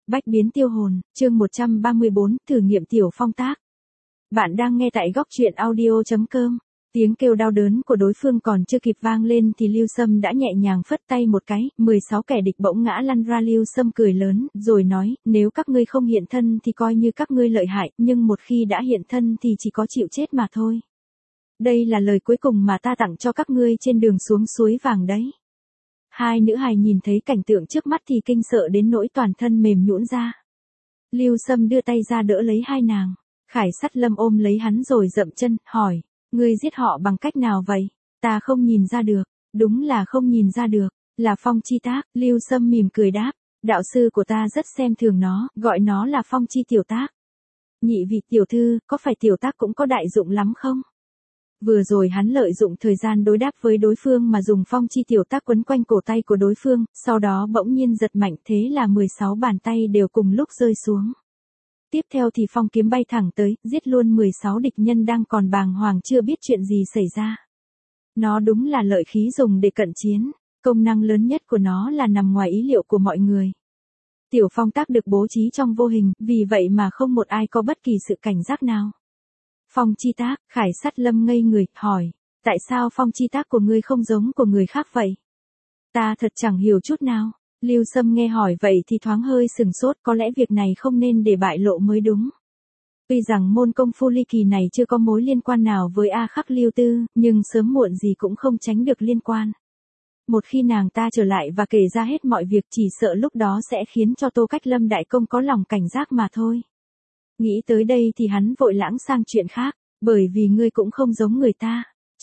Bách biến tiêu hồn, chương 134, thử nghiệm tiểu phong tác. Bạn đang nghe tại góc truyện audio.com. Tiếng kêu đau đớn của đối phương còn chưa kịp vang lên thì Lưu Sâm đã nhẹ nhàng phất tay một cái, 16 kẻ địch bỗng ngã lăn ra. Lưu Sâm cười lớn, rồi nói, nếu các ngươi không hiện thân thì coi như các ngươi lợi hại, nhưng một khi đã hiện thân thì chỉ có chịu chết mà thôi. Đây là lời cuối cùng mà ta tặng cho các ngươi trên đường xuống suối vàng đấy. Hai nữ hài nhìn thấy cảnh tượng trước mắt thì kinh sợ đến nỗi toàn thân mềm nhũn ra. Lưu Sâm đưa tay ra đỡ lấy hai nàng. Khải Sắt Lâm ôm lấy hắn rồi dậm chân, hỏi, ngươi giết họ bằng cách nào vậy? Ta không nhìn ra được, đúng là không nhìn ra được, là phong chi tác. Lưu Sâm mỉm cười đáp, đạo sư của ta rất xem thường nó, gọi nó là phong chi tiểu tác. Nhị vị tiểu thư, có phải tiểu tác cũng có đại dụng lắm không? Vừa rồi hắn lợi dụng thời gian đối đáp với đối phương mà dùng phong chi tiểu tác quấn quanh cổ tay của đối phương, sau đó bỗng nhiên giật mạnh, thế là 16 bàn tay đều cùng lúc rơi xuống. Tiếp theo thì phong kiếm bay thẳng tới, giết luôn 16 địch nhân đang còn bàng hoàng chưa biết chuyện gì xảy ra. Nó đúng là lợi khí dùng để cận chiến, công năng lớn nhất của nó là nằm ngoài ý liệu của mọi người. Tiểu phong tác được bố trí trong vô hình, vì vậy mà không một ai có bất kỳ sự cảnh giác nào. Phong chi tác, Khải Sắt Lâm ngây người, hỏi, tại sao phong chi tác của ngươi không giống của người khác vậy? Ta thật chẳng hiểu chút nào. Lưu Sâm nghe hỏi vậy thì thoáng hơi sừng sốt, có lẽ việc này không nên để bại lộ mới đúng. Tuy rằng môn công phu ly kỳ này chưa có mối liên quan nào với A Khắc Lưu Tư, nhưng sớm muộn gì cũng không tránh được liên quan. Một khi nàng ta trở lại và kể ra hết mọi việc chỉ sợ lúc đó sẽ khiến cho Tô Cách Lâm đại công có lòng cảnh giác mà thôi. Nghĩ tới đây thì hắn vội lãng sang chuyện khác, bởi vì ngươi cũng không giống người ta.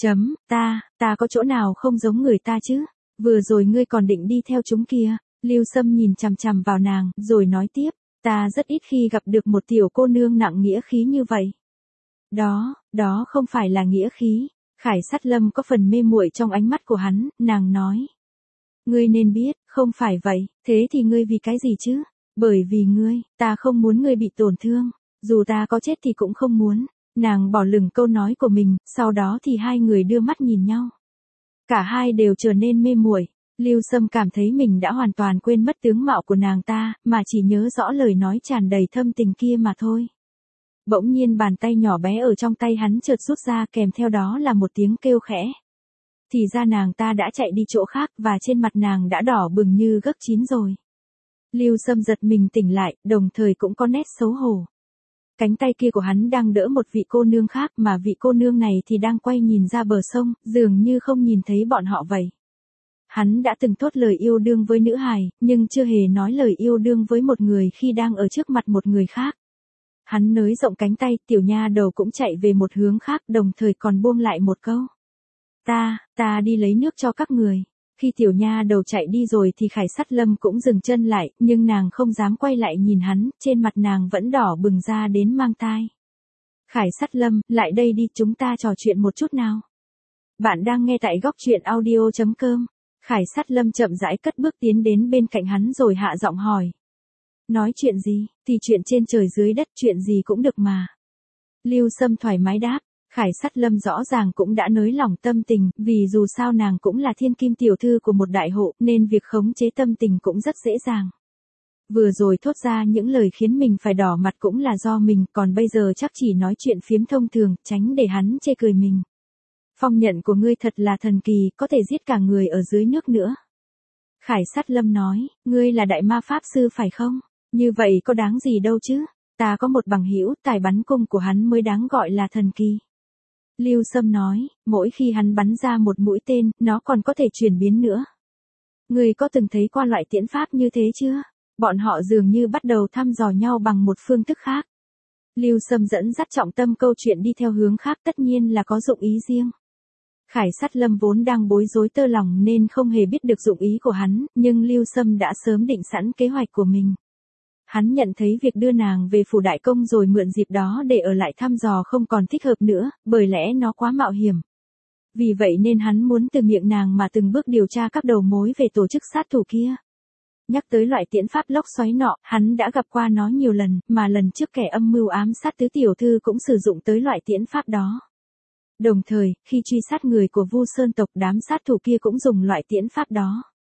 Ta có chỗ nào không giống người ta chứ? Vừa rồi ngươi còn định đi theo chúng kia. Lưu Sâm nhìn chằm chằm vào nàng, rồi nói tiếp, ta rất ít khi gặp được một tiểu cô nương nặng nghĩa khí như vậy. Đó không phải là nghĩa khí. Khải Sắt Lâm có phần mê muội trong ánh mắt của hắn, nàng nói. Ngươi nên biết, không phải vậy, thế thì ngươi vì cái gì chứ? Bởi vì ngươi, ta không muốn ngươi bị tổn thương, dù ta có chết thì cũng không muốn. Nàng bỏ lửng câu nói của mình, sau đó thì hai người đưa mắt nhìn nhau. Cả hai đều trở nên mê muội. Lưu Sâm cảm thấy mình đã hoàn toàn quên mất tướng mạo của nàng ta, mà chỉ nhớ rõ lời nói tràn đầy thâm tình kia mà thôi. Bỗng nhiên bàn tay nhỏ bé ở trong tay hắn chợt rút ra, kèm theo đó là một tiếng kêu khẽ. Thì ra nàng ta đã chạy đi chỗ khác và trên mặt nàng đã đỏ bừng như gấc chín rồi. Lưu Sâm giật mình tỉnh lại, đồng thời cũng có nét xấu hổ. Cánh tay kia của hắn đang đỡ một vị cô nương khác mà vị cô nương này thì đang quay nhìn ra bờ sông, dường như không nhìn thấy bọn họ vậy. Hắn đã từng thốt lời yêu đương với nữ hài, nhưng chưa hề nói lời yêu đương với một người khi đang ở trước mặt một người khác. Hắn nới rộng cánh tay, tiểu nha đầu cũng chạy về một hướng khác, đồng thời còn buông lại một câu. Ta đi lấy nước cho các người. Khi tiểu nha đầu chạy đi rồi thì Khải Sắt Lâm cũng dừng chân lại, nhưng nàng không dám quay lại nhìn hắn, trên mặt nàng vẫn đỏ bừng ra đến mang tai. Khải Sắt Lâm, lại đây đi, chúng ta trò chuyện một chút nào. Bạn đang nghe tại góc truyện audio.com. Khải Sắt Lâm chậm rãi cất bước tiến đến bên cạnh hắn rồi hạ giọng hỏi. Nói chuyện gì? Thì chuyện trên trời dưới đất, chuyện gì cũng được mà. Lưu Sâm thoải mái đáp. Khải Sắt Lâm rõ ràng cũng đã nới lỏng tâm tình, vì dù sao nàng cũng là thiên kim tiểu thư của một đại hộ, nên việc khống chế tâm tình cũng rất dễ dàng. Vừa rồi thốt ra những lời khiến mình phải đỏ mặt cũng là do mình, còn bây giờ chắc chỉ nói chuyện phiếm thông thường, tránh để hắn chê cười mình. Phong nhận của ngươi thật là thần kỳ, có thể giết cả người ở dưới nước nữa. Khải Sắt Lâm nói, ngươi là đại ma pháp sư phải không? Như vậy có đáng gì đâu chứ? Ta có một bằng hữu, tài bắn cung của hắn mới đáng gọi là thần kỳ. Lưu Sâm nói, mỗi khi hắn bắn ra một mũi tên, nó còn có thể chuyển biến nữa. Ngươi có từng thấy qua loại tiễn pháp như thế chưa? Bọn họ dường như bắt đầu thăm dò nhau bằng một phương thức khác. Lưu Sâm dẫn dắt trọng tâm câu chuyện đi theo hướng khác, tất nhiên là có dụng ý riêng. Khải Sắt Lâm vốn đang bối rối tơ lòng nên không hề biết được dụng ý của hắn, nhưng Lưu Sâm đã sớm định sẵn kế hoạch của mình. Hắn nhận thấy việc đưa nàng về phủ đại công rồi mượn dịp đó để ở lại thăm dò không còn thích hợp nữa, bởi lẽ nó quá mạo hiểm. Vì vậy nên hắn muốn từ miệng nàng mà từng bước điều tra các đầu mối về tổ chức sát thủ kia. Nhắc tới loại tiễn pháp lốc xoáy nọ, hắn đã gặp qua nó nhiều lần, mà lần trước kẻ âm mưu ám sát tứ tiểu thư cũng sử dụng tới loại tiễn pháp đó. Đồng thời, khi truy sát người của Vu Sơn tộc, đám sát thủ kia cũng dùng loại tiễn pháp đó.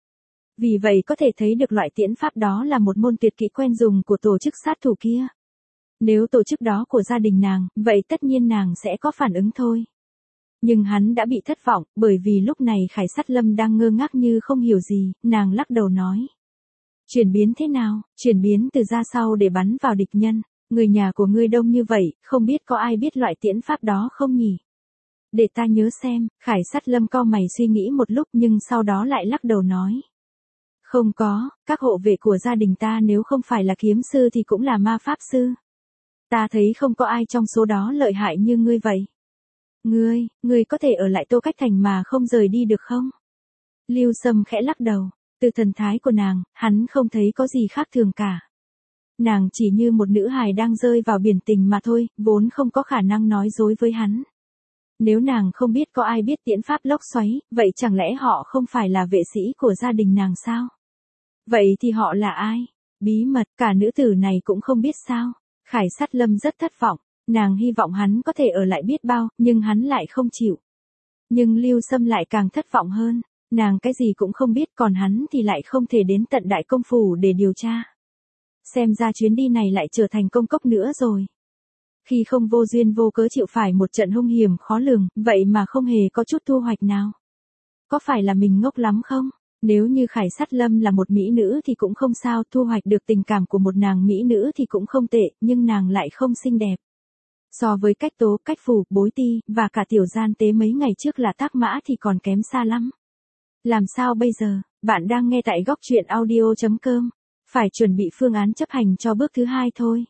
Vì vậy có thể thấy được loại tiễn pháp đó là một môn tuyệt kỹ quen dùng của tổ chức sát thủ kia. Nếu tổ chức đó của gia đình nàng, vậy tất nhiên nàng sẽ có phản ứng thôi. Nhưng hắn đã bị thất vọng, bởi vì lúc này Khải Sát Lâm đang ngơ ngác như không hiểu gì, nàng lắc đầu nói. Chuyển biến thế nào? Chuyển biến từ ra sau để bắn vào địch nhân. Người nhà của ngươi đông như vậy, không biết có ai biết loại tiễn pháp đó không nhỉ? Để ta nhớ xem, Khải Sát Lâm cau mày suy nghĩ một lúc nhưng sau đó lại lắc đầu nói. Không có, các hộ vệ của gia đình ta nếu không phải là kiếm sư thì cũng là ma pháp sư. Ta thấy không có ai trong số đó lợi hại như ngươi vậy. Ngươi có thể ở lại Tô Cách Thành mà không rời đi được không? Lưu Sâm khẽ lắc đầu, từ thần thái của nàng, hắn không thấy có gì khác thường cả. Nàng chỉ như một nữ hài đang rơi vào biển tình mà thôi, vốn không có khả năng nói dối với hắn. Nếu nàng không biết có ai biết tiễn pháp lốc xoáy, vậy chẳng lẽ họ không phải là vệ sĩ của gia đình nàng sao? Vậy thì họ là ai? Bí mật, cả nữ tử này cũng không biết sao? Khải Sát Lâm rất thất vọng, nàng hy vọng hắn có thể ở lại biết bao, nhưng hắn lại không chịu. Nhưng Lưu Sâm lại càng thất vọng hơn, nàng cái gì cũng không biết còn hắn thì lại không thể đến tận Đại Công Phủ để điều tra. Xem ra chuyến đi này lại trở thành công cốc nữa rồi. Khi không vô duyên vô cớ chịu phải một trận hung hiểm khó lường, vậy mà không hề có chút thu hoạch nào. Có phải là mình ngốc lắm không? Nếu như Khải Sát Lâm là một mỹ nữ thì cũng không sao, thu hoạch được tình cảm của một nàng mỹ nữ thì cũng không tệ, nhưng nàng lại không xinh đẹp. So với Cách Tố, Cách Phủ, Bối Ti, và cả Tiểu Gian Tế mấy ngày trước là Tác Mã thì còn kém xa lắm. Làm sao bây giờ? Bạn đang nghe tại góc truyện audio.com. Phải chuẩn bị phương án chấp hành cho bước thứ 2 thôi.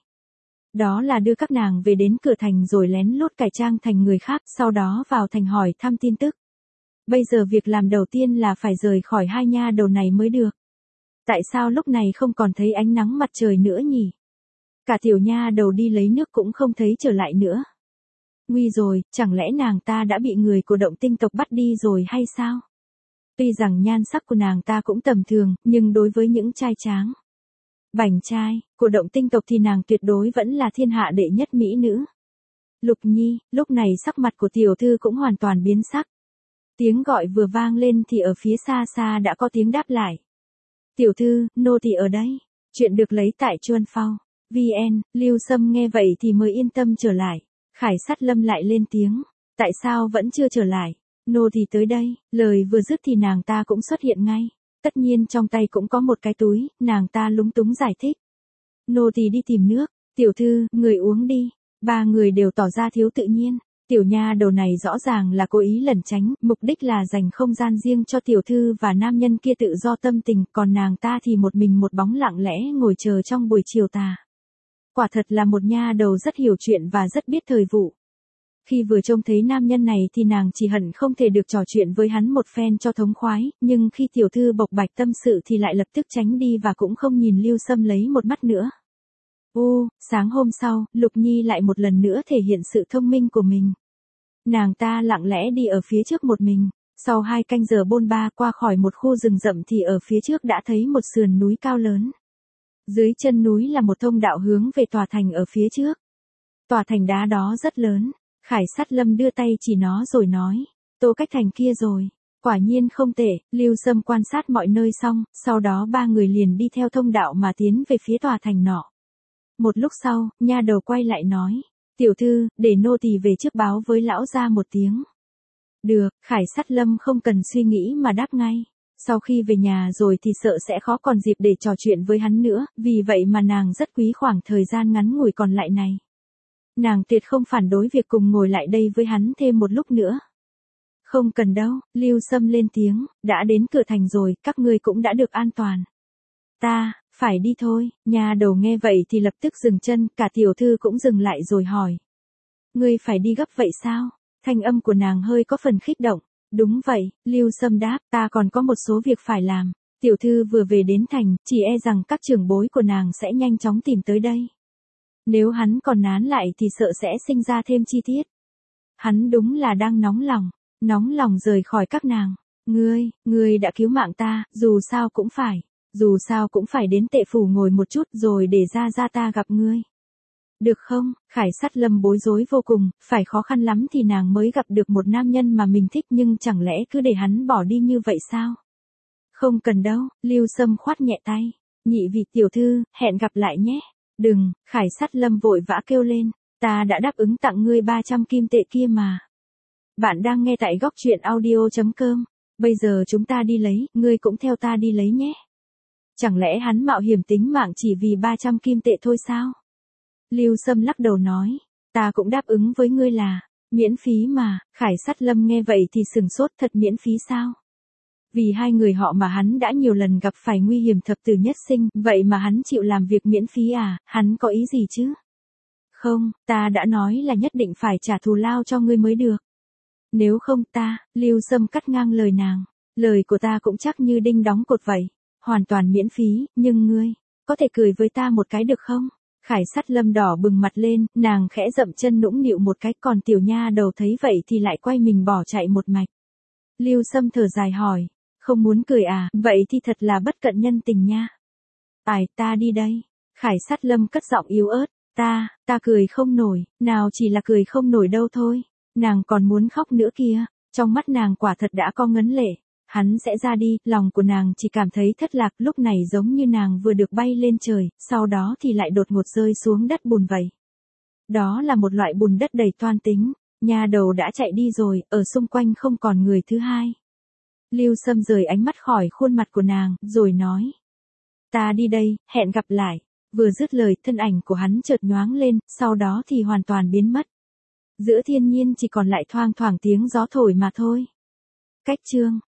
Đó là đưa các nàng về đến cửa thành rồi lén lút cải trang thành người khác, sau đó vào thành hỏi thăm tin tức. Bây giờ việc làm đầu tiên là phải rời khỏi hai nha đầu này mới được. Tại sao lúc này không còn thấy ánh nắng mặt trời nữa nhỉ? Cả tiểu nha đầu đi lấy nước cũng không thấy trở lại nữa. Nguy rồi, chẳng lẽ nàng ta đã bị người của Động Tinh tộc bắt đi rồi hay sao? Tuy rằng nhan sắc của nàng ta cũng tầm thường, nhưng đối với những trai tráng, bảnh trai, của Động Tinh tộc thì nàng tuyệt đối vẫn là thiên hạ đệ nhất mỹ nữ. Lục Nhi, lúc này sắc mặt của tiểu thư cũng hoàn toàn biến sắc. Tiếng gọi vừa vang lên thì ở phía xa xa đã có tiếng đáp lại. Tiểu thư, nô tỳ ở đây. Chuyện được lấy tại Chuân Phao. VN, Lưu Sâm nghe vậy thì mới yên tâm trở lại. Khải Sát Lâm lại lên tiếng. Tại sao vẫn chưa trở lại? Nô tỳ tới đây. Lời vừa dứt thì nàng ta cũng xuất hiện ngay. Tất nhiên trong tay cũng có một cái túi, nàng ta lúng túng giải thích. Nô tỳ đi tìm nước. Tiểu thư, người uống đi. Ba người đều tỏ ra thiếu tự nhiên. Tiểu nha đầu này rõ ràng là cố ý lẩn tránh, mục đích là dành không gian riêng cho tiểu thư và nam nhân kia tự do tâm tình, còn nàng ta thì một mình một bóng lặng lẽ ngồi chờ trong buổi chiều tà. Quả thật là một nha đầu rất hiểu chuyện và rất biết thời vụ. Khi vừa trông thấy nam nhân này thì nàng chỉ hận không thể được trò chuyện với hắn một phen cho thống khoái, nhưng khi tiểu thư bộc bạch tâm sự thì lại lập tức tránh đi và cũng không nhìn Lưu Sâm lấy một mắt nữa. Sáng hôm sau, Lục Nhi lại một lần nữa thể hiện sự thông minh của mình. Nàng ta lặng lẽ đi ở phía trước một mình, sau 2 canh giờ bôn ba qua khỏi một khu rừng rậm thì ở phía trước đã thấy một sườn núi cao lớn. Dưới chân núi là một thông đạo hướng về tòa thành ở phía trước. Tòa thành đá đó rất lớn, Khải Sát Lâm đưa tay chỉ nó rồi nói, Tô Cách Thành kia rồi. Quả nhiên không tệ, Lưu Sâm quan sát mọi nơi xong, sau đó ba người liền đi theo thông đạo mà tiến về phía tòa thành nọ. Một lúc sau, nha đầu quay lại nói, tiểu thư, để nô tỳ về trước báo với lão gia một tiếng. Được, Khải Sát Lâm không cần suy nghĩ mà đáp ngay. Sau khi về nhà rồi thì sợ sẽ khó còn dịp để trò chuyện với hắn nữa, vì vậy mà nàng rất quý khoảng thời gian ngắn ngủi còn lại này. Nàng tuyệt không phản đối việc cùng ngồi lại đây với hắn thêm một lúc nữa. Không cần đâu, Lưu Sâm lên tiếng, đã đến cửa thành rồi, các ngươi cũng đã được an toàn. Phải đi thôi, nhà đầu nghe vậy thì lập tức dừng chân, cả tiểu thư cũng dừng lại rồi hỏi. Ngươi phải đi gấp vậy sao? Thanh âm của nàng hơi có phần kích động. Đúng vậy, Lưu Sâm đáp, ta còn có một số việc phải làm. Tiểu thư vừa về đến thành, chỉ e rằng các trưởng bối của nàng sẽ nhanh chóng tìm tới đây. Nếu hắn còn nán lại thì sợ sẽ sinh ra thêm chi tiết. Hắn đúng là đang nóng lòng rời khỏi các nàng. Ngươi đã cứu mạng ta, dù sao cũng phải đến Tệ Phủ ngồi một chút rồi để ra ta gặp ngươi. Được không? Khải Sát Lâm bối rối vô cùng, phải khó khăn lắm thì nàng mới gặp được một nam nhân mà mình thích nhưng chẳng lẽ cứ để hắn bỏ đi như vậy sao? Không cần đâu, Lưu Sâm khoát nhẹ tay. Nhị vị tiểu thư, hẹn gặp lại nhé. Đừng, Khải Sát Lâm vội vã kêu lên. Ta đã đáp ứng tặng ngươi 300 kim tệ kia mà. Bạn đang nghe tại góc truyện audio.com. Bây giờ chúng ta đi lấy, ngươi cũng theo ta đi lấy nhé. Chẳng lẽ hắn mạo hiểm tính mạng chỉ vì 300 kim tệ thôi sao? Lưu Sâm lắc đầu nói. Ta cũng đáp ứng với ngươi là miễn phí mà. Khải Sát Lâm nghe vậy thì sửng sốt, thật miễn phí sao? Vì hai người họ mà hắn đã nhiều lần gặp phải nguy hiểm thập tử nhất sinh, vậy mà hắn chịu làm việc miễn phí à, hắn có ý gì chứ? Không, ta đã nói là nhất định phải trả thù lao cho ngươi mới được. Nếu không ta, Lưu Sâm cắt ngang lời nàng. Lời của ta cũng chắc như đinh đóng cột vậy. Hoàn toàn miễn phí, nhưng ngươi, có thể cười với ta một cái được không? Khải Sát Lâm đỏ bừng mặt lên, nàng khẽ dậm chân nũng nịu một cái, còn tiểu nha đầu thấy vậy thì lại quay mình bỏ chạy một mạch. Lưu Sâm thở dài hỏi, không muốn cười à, vậy thì thật là bất cận nhân tình nha. Ai, ta đi đây. Khải Sát Lâm cất giọng yếu ớt, ta cười không nổi, nào chỉ là cười không nổi đâu thôi. Nàng còn muốn khóc nữa kia, trong mắt nàng quả thật đã có ngấn lệ. Hắn sẽ ra đi, lòng của nàng chỉ cảm thấy thất lạc, lúc này giống như nàng vừa được bay lên trời, sau đó thì lại đột ngột rơi xuống đất bùn vậy. Đó là một loại bùn đất đầy toan tính, nha đầu đã chạy đi rồi, ở xung quanh không còn người thứ hai. Lưu Sâm rời ánh mắt khỏi khuôn mặt của nàng, rồi nói. Ta đi đây, hẹn gặp lại. Vừa dứt lời, thân ảnh của hắn chợt nhoáng lên, sau đó thì hoàn toàn biến mất. Giữa thiên nhiên chỉ còn lại thoang thoảng tiếng gió thổi mà thôi. Cách chương